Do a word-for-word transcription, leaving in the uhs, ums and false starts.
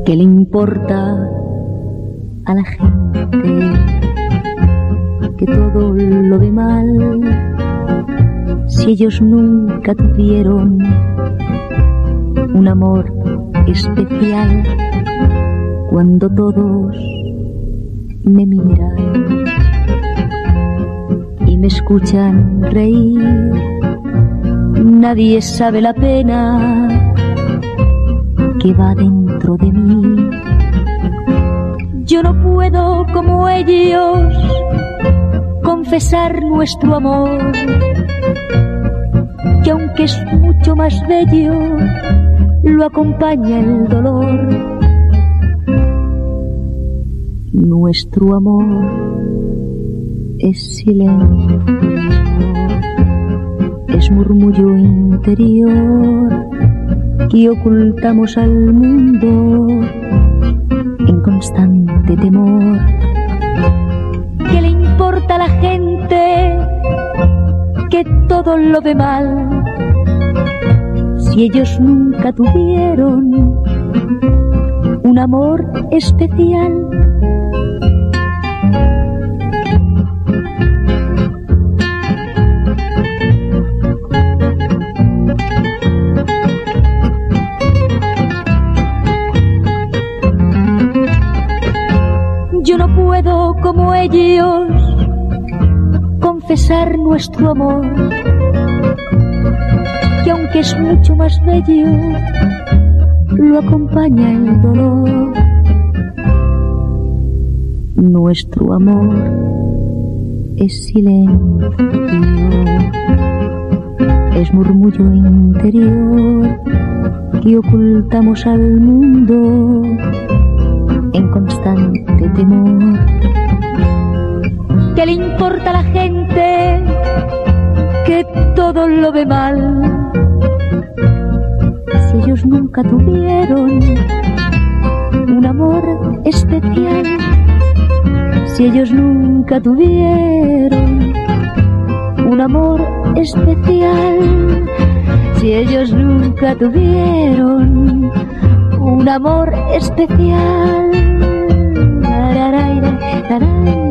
¿Qué le importa a la gente que todo lo ve mal? Si ellos nunca tuvieron un amor especial, cuando todos me miran y me escuchan reír, nadie sabe la pena que va dentro de mí. Yo no puedo como ellos confesar nuestro amor, que aunque es mucho más bello, lo acompaña el dolor. Nuestro amor es silencio, es murmullo interior que ocultamos al mundo en constante temor. ¿Qué le importa a la gente que todo lo ve mal? Si ellos nunca tuvieron un amor especial. Yo no puedo como ellos confesar nuestro amor, que aunque es mucho más bello, lo acompaña el dolor. Nuestro amor es silencio, es murmullo interior que ocultamos al mundo en constante temor. ¿Qué le importa a la gente que todo lo ve mal? Si ellos nunca tuvieron un amor especial, si ellos nunca tuvieron un amor especial, si ellos nunca tuvieron un amor especial.